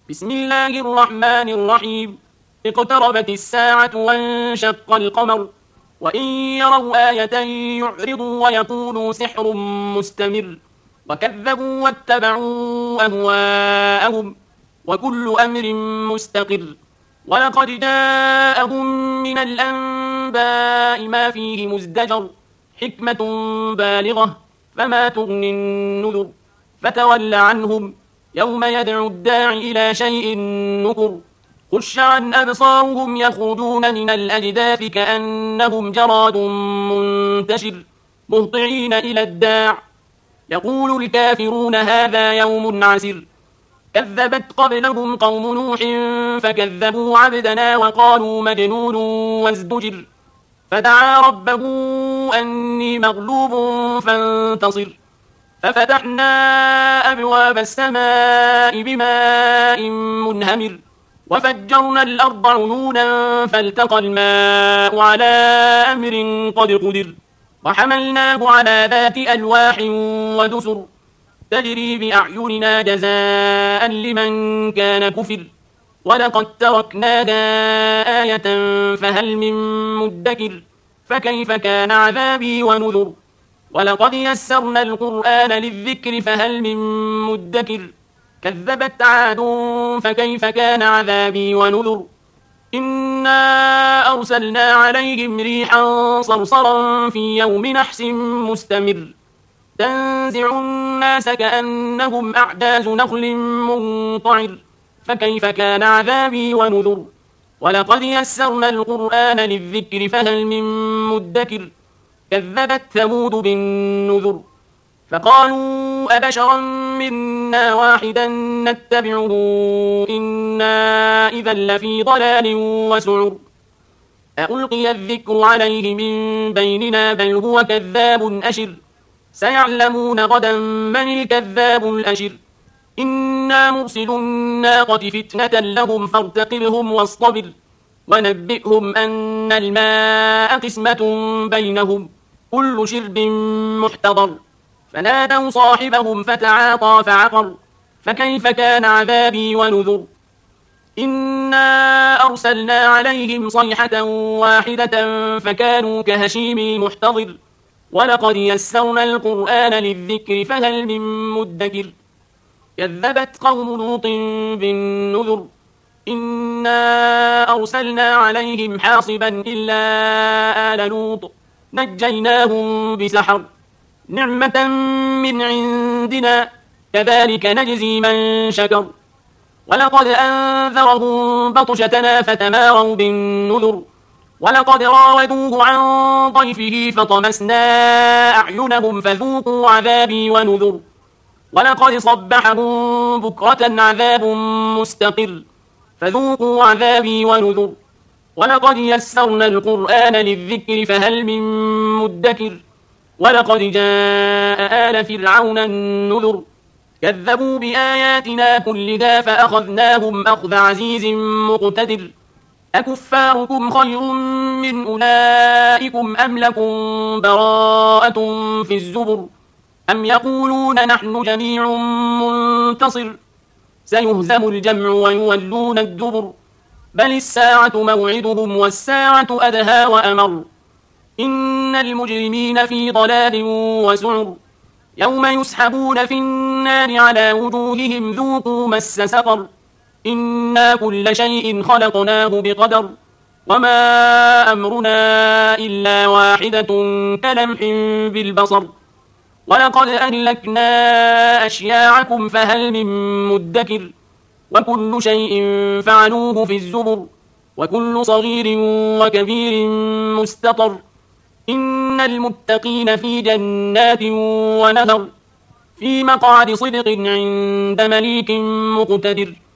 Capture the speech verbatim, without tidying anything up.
بسم الله الرحمن الرحيم. اقتربت الساعة وانشق القمر وإن يروا آية يعرضوا ويقولوا سحر مستمر وكذبوا واتبعوا أهواءهم وكل أمر مستقر. ولقد جاءهم من الأنباء ما فيه مزدجر حكمة بالغة فما تغني النذر فتول عنهم يوم يدعو الداع إلى شيء نكر. خش عن أبصارهم يخرجون من الأجداث كأنهم جراد منتشر مهطعين إلى الداع يقول الكافرون هذا يوم عسر. كذبت قبلهم قوم نوح فكذبوا عبدنا وقالوا مجنون وازدجر. فدعا ربه أني مغلوب فانتصر. ففتحنا أبواب السماء بماء منهمر وفجرنا الأرض عيونا فالتقى الماء على أمر قد قدر وحملناه على ذات ألواح ودسر تجري بأعيننا جزاء لمن كان كفر. ولقد تركناها آية فهل من مدكر فكيف كان عذابي ونذر. ولقد يسرنا القرآن للذكر فهل من مدكر كذبت عاد فكيف كان عذابي ونذر. إنا أرسلنا عليهم ريحا صرصرا في يوم نحس مستمر تنزع الناس كأنهم أعجاز نخل منقعر فكيف كان عذابي ونذر. ولقد يسرنا القرآن للذكر فهل من مدكر كذبت ثمود بالنذر فقالوا أبشرا منا واحدا نتبعه إنا إذا لفي ضلال وسعر. ألقي الذكر عليه من بيننا بل هو كذاب أشر. سيعلمون غدا من الكذاب الأشر. إنا مرسل الناقة فتنة لهم فارتقبهم واصطبر ونبئهم أن الماء قسمة بينهم كل شرب محتضر. فنادوا صاحبهم فتعاطى فعقر فكيف كان عذابي ونذر. إنا أرسلنا عليهم صيحة واحدة فكانوا كهشيم المحتضر. ولقد يسرنا القرآن للذكر فهل من مدكر كذبت قوم لوط بالنذر. إنا أرسلنا عليهم حاصبا إلا آل لوط نجيناهم بسحر نعمة من عندنا كذلك نجزي من شكر. ولقد أنذرهم بطشتنا فتماروا بالنذر. ولقد راودوه عن ضيفه فطمسنا أعينهم فذوقوا عذابي ونذر. ولقد صبحهم بكرة عذاب مستقر فذوقوا عذابي ونذر. ولقد يسرنا القرآن للذكر فهل من مدكر ولقد جاء آل فرعون النذر كذبوا بآياتنا كلها فأخذناهم أخذ عزيز مقتدر. أكفاركم خير من أولئكم أم لكم براءة في الزبر أم يقولون نحن جميع منتصر سيهزم الجمع ويولون الدبر بل الساعة موعدهم والساعة أدهى وأمر. إن المجرمين في ضلال وسعر يوم يسحبون في النار على وجوههم ذوقوا مس سقر. إنا كل شيء خلقناه بقدر وما أمرنا إلا واحدة كلمح بالبصر. ولقد أهلكنا أشياعكم فهل من مدكر وكل شيء فعلوه في الزبر وكل صغير وكبير مستطر. إن المتقين في جنات ونهر في مقعد صدق عند مليك مقتدر.